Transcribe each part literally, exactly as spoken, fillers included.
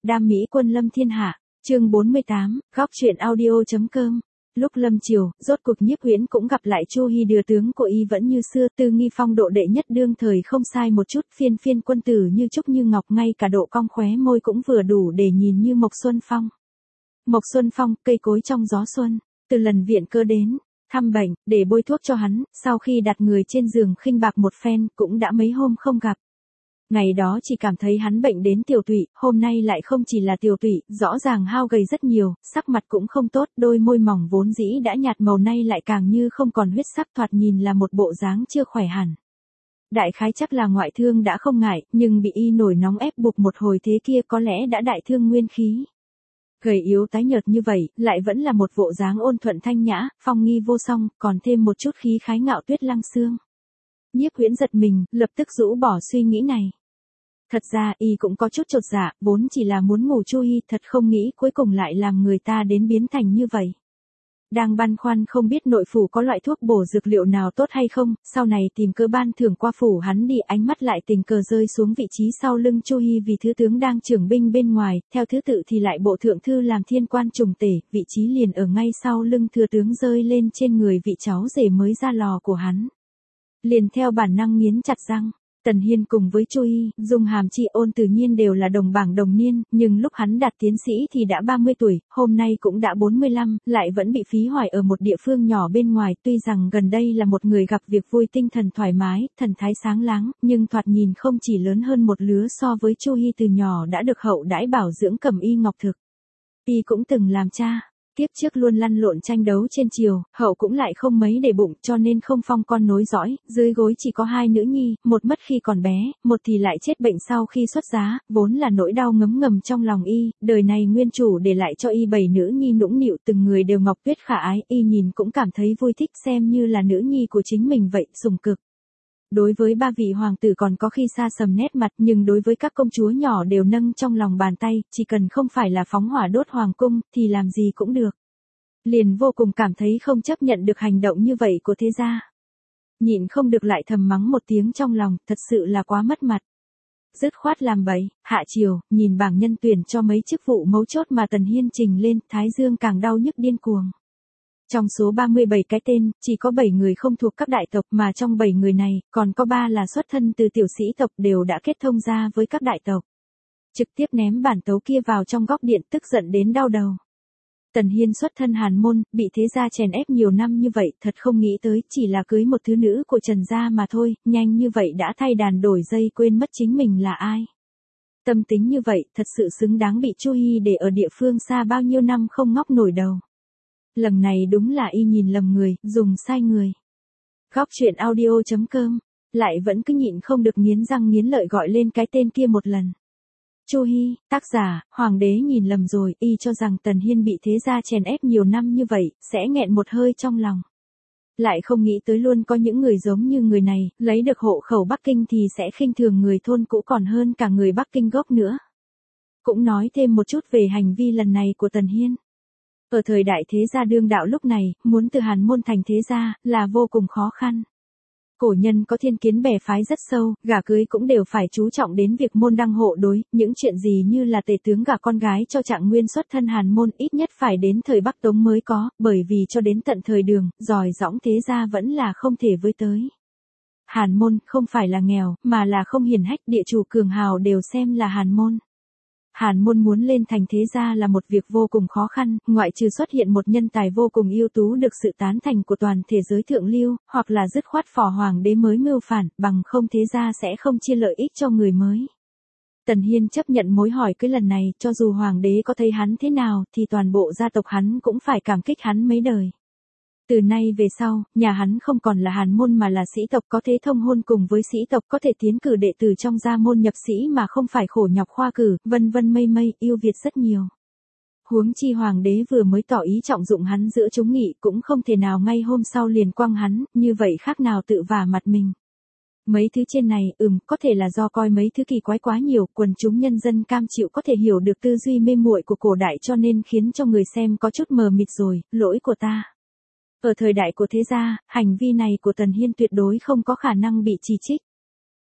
đam mỹ quân lâm thiên hạ, chương bốn mươi tám, góc truyện audio.com. Lúc lâm chiều, rốt cuộc Nhiếp Uyển cũng gặp lại Chu Hi, đưa tướng của y vẫn như xưa, tư nghi phong độ đệ nhất đương thời không sai một chút, phiên phiên quân tử như trúc như ngọc, ngay cả độ cong khóe môi cũng vừa đủ để nhìn như Mộc Xuân Phong. Mộc Xuân Phong, cây cối trong gió xuân, từ lần viện cơ đến, thăm bệnh, để bôi thuốc cho hắn, sau khi đặt người trên giường khinh bạc một phen, cũng đã mấy hôm không gặp. Ngày đó chỉ cảm thấy hắn bệnh đến tiểu tụy, hôm nay lại không chỉ là tiểu tụy, rõ ràng hao gầy rất nhiều, sắc mặt cũng không tốt, đôi môi mỏng vốn dĩ đã nhạt màu nay lại càng như không còn huyết sắc, thoạt nhìn là một bộ dáng chưa khỏe hẳn. Đại khái chắc là ngoại thương đã không ngại, nhưng bị y nổi nóng ép buộc một hồi thế kia có lẽ đã đại thương nguyên khí. Gầy yếu tái nhợt như vậy, lại vẫn là một bộ dáng ôn thuận thanh nhã, phong nghi vô song, còn thêm một chút khí khái ngạo tuyết lăng xương. Nhiếp Uyển giật mình, lập tức rũ bỏ suy nghĩ này. Thật ra y cũng có chút chột dạ, vốn chỉ là muốn ngủ Chu Hi, thật không nghĩ cuối cùng lại làm người ta đến biến thành như vậy. Đang băn khoăn không biết nội phủ có loại thuốc bổ dược liệu nào tốt hay không, sau này tìm cơ ban thưởng qua phủ hắn đi, ánh mắt lại tình cờ rơi xuống vị trí sau lưng Chu Hi, vì thứ tướng đang trưởng binh bên ngoài, theo thứ tự thì lại bộ thượng thư làm thiên quan trùng tể, vị trí liền ở ngay sau lưng thừa tướng, rơi lên trên người vị cháu rể mới ra lò của hắn. Liền theo bản năng nghiến chặt răng. Tần Hiên cùng với Chu Hi, Dung Hàm Chi Ôn tự nhiên đều là đồng bảng đồng niên, nhưng lúc hắn đạt tiến sĩ thì đã ba mươi tuổi, hôm nay cũng đã bốn mươi lăm, lại vẫn bị phí hoài ở một địa phương nhỏ bên ngoài, tuy rằng gần đây là một người gặp việc vui, tinh thần thoải mái, thần thái sáng láng, nhưng thoạt nhìn không chỉ lớn hơn một lứa so với Chu Hi, từ nhỏ đã được hậu đãi bảo dưỡng cẩm y ngọc thực. Y cũng từng làm cha. Tiếp trước luôn lăn lộn tranh đấu trên triều, hậu cũng lại không mấy để bụng, cho nên không phong con nối dõi, dưới gối chỉ có hai nữ nhi, một mất khi còn bé, một thì lại chết bệnh sau khi xuất giá, vốn là nỗi đau ngấm ngầm trong lòng y, đời này nguyên chủ để lại cho y bảy nữ nhi nũng nịu, từng người đều ngọc tuyết khả ái, y nhìn cũng cảm thấy vui thích, xem như là nữ nhi của chính mình vậy, sủng cực. Đối với ba vị hoàng tử còn có khi xa sầm nét mặt, nhưng đối với các công chúa nhỏ đều nâng trong lòng bàn tay, chỉ cần không phải là phóng hỏa đốt hoàng cung, thì làm gì cũng được. Liền vô cùng cảm thấy không chấp nhận được hành động như vậy của thế gia. Nhịn không được lại thầm mắng một tiếng trong lòng, thật sự là quá mất mặt. Dứt khoát làm bậy, hạ chiều, nhìn bảng nhân tuyển cho mấy chức vụ mấu chốt mà Tần Hiên trình lên, thái dương càng đau nhức điên cuồng. Trong số ba mươi bảy cái tên, chỉ có bảy người không thuộc các đại tộc, mà trong bảy người này, còn có ba là xuất thân từ tiểu sĩ tộc, đều đã kết thông ra với các đại tộc. Trực tiếp ném bản tấu kia vào trong góc điện, tức giận đến đau đầu. Tần Hiên xuất thân hàn môn, bị thế gia chèn ép nhiều năm như vậy, thật không nghĩ tới, chỉ là cưới một thứ nữ của Trần gia mà thôi, nhanh như vậy đã thay đàn đổi dây, quên mất chính mình là ai. Tâm tính như vậy, thật sự xứng đáng bị Chu Hi để ở địa phương xa bao nhiêu năm không ngóc nổi đầu. Lần này đúng là y nhìn lầm người, dùng sai người. Góc truyện audio.com, lại vẫn cứ nhịn không được nghiến răng nghiến lợi gọi lên cái tên kia một lần. Chu Hi, tác giả, hoàng đế nhìn lầm rồi, y cho rằng Tần Hiên bị thế gia chèn ép nhiều năm như vậy, sẽ nghẹn một hơi trong lòng. Lại không nghĩ tới luôn có những người giống như người này, lấy được hộ khẩu Bắc Kinh thì sẽ khinh thường người thôn cũ còn hơn cả người Bắc Kinh gốc nữa. Cũng nói thêm một chút về hành vi lần này của Tần Hiên. Ở thời đại thế gia đương đạo lúc này, muốn từ hàn môn thành thế gia, là vô cùng khó khăn. Cổ nhân có thiên kiến bè phái rất sâu, gả cưới cũng đều phải chú trọng đến việc môn đăng hộ đối, những chuyện gì như là tể tướng gả con gái cho trạng nguyên xuất thân hàn môn ít nhất phải đến thời Bắc Tống mới có, bởi vì cho đến tận thời Đường, giỏi giõng thế gia vẫn là không thể với tới. Hàn môn không phải là nghèo, mà là không hiển hách, địa chủ cường hào đều xem là hàn môn. Hàn môn muốn lên thành thế gia là một việc vô cùng khó khăn, ngoại trừ xuất hiện một nhân tài vô cùng ưu tú được sự tán thành của toàn thế giới thượng lưu, hoặc là dứt khoát phò hoàng đế mới mưu phản, bằng không thế gia sẽ không chia lợi ích cho người mới. Tần Hiên chấp nhận mối hỏi cưới lần này, cho dù hoàng đế có thấy hắn thế nào, thì toàn bộ gia tộc hắn cũng phải cảm kích hắn mấy đời. Từ nay về sau, nhà hắn không còn là hàn môn mà là sĩ tộc, có thể thông hôn cùng với sĩ tộc, có thể tiến cử đệ tử trong gia môn nhập sĩ mà không phải khổ nhọc khoa cử, vân vân mây mây, yêu Việt rất nhiều. Huống chi hoàng đế vừa mới tỏ ý trọng dụng hắn giữa chúng nghị, cũng không thể nào ngay hôm sau liền quăng hắn, như vậy khác nào tự vả mặt mình. Mấy thứ trên này, ừm, có thể là do coi mấy thứ kỳ quái quá nhiều, quần chúng nhân dân cam chịu có thể hiểu được tư duy mê muội của cổ đại cho nên khiến cho người xem có chút mờ mịt rồi, lỗi của ta. Ở thời đại của thế gia, hành vi này của Tần Hiên tuyệt đối không có khả năng bị chỉ trích.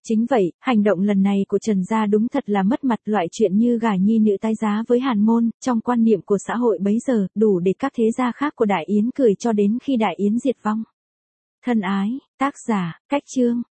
Chính vậy, hành động lần này của Trần gia đúng thật là mất mặt, loại chuyện như gả nhi nữ tái giá với Hàn môn, trong quan niệm của xã hội bấy giờ, đủ để các thế gia khác của Đại Yến cười cho đến khi Đại Yến diệt vong. Thân ái, tác giả, Cách Chương.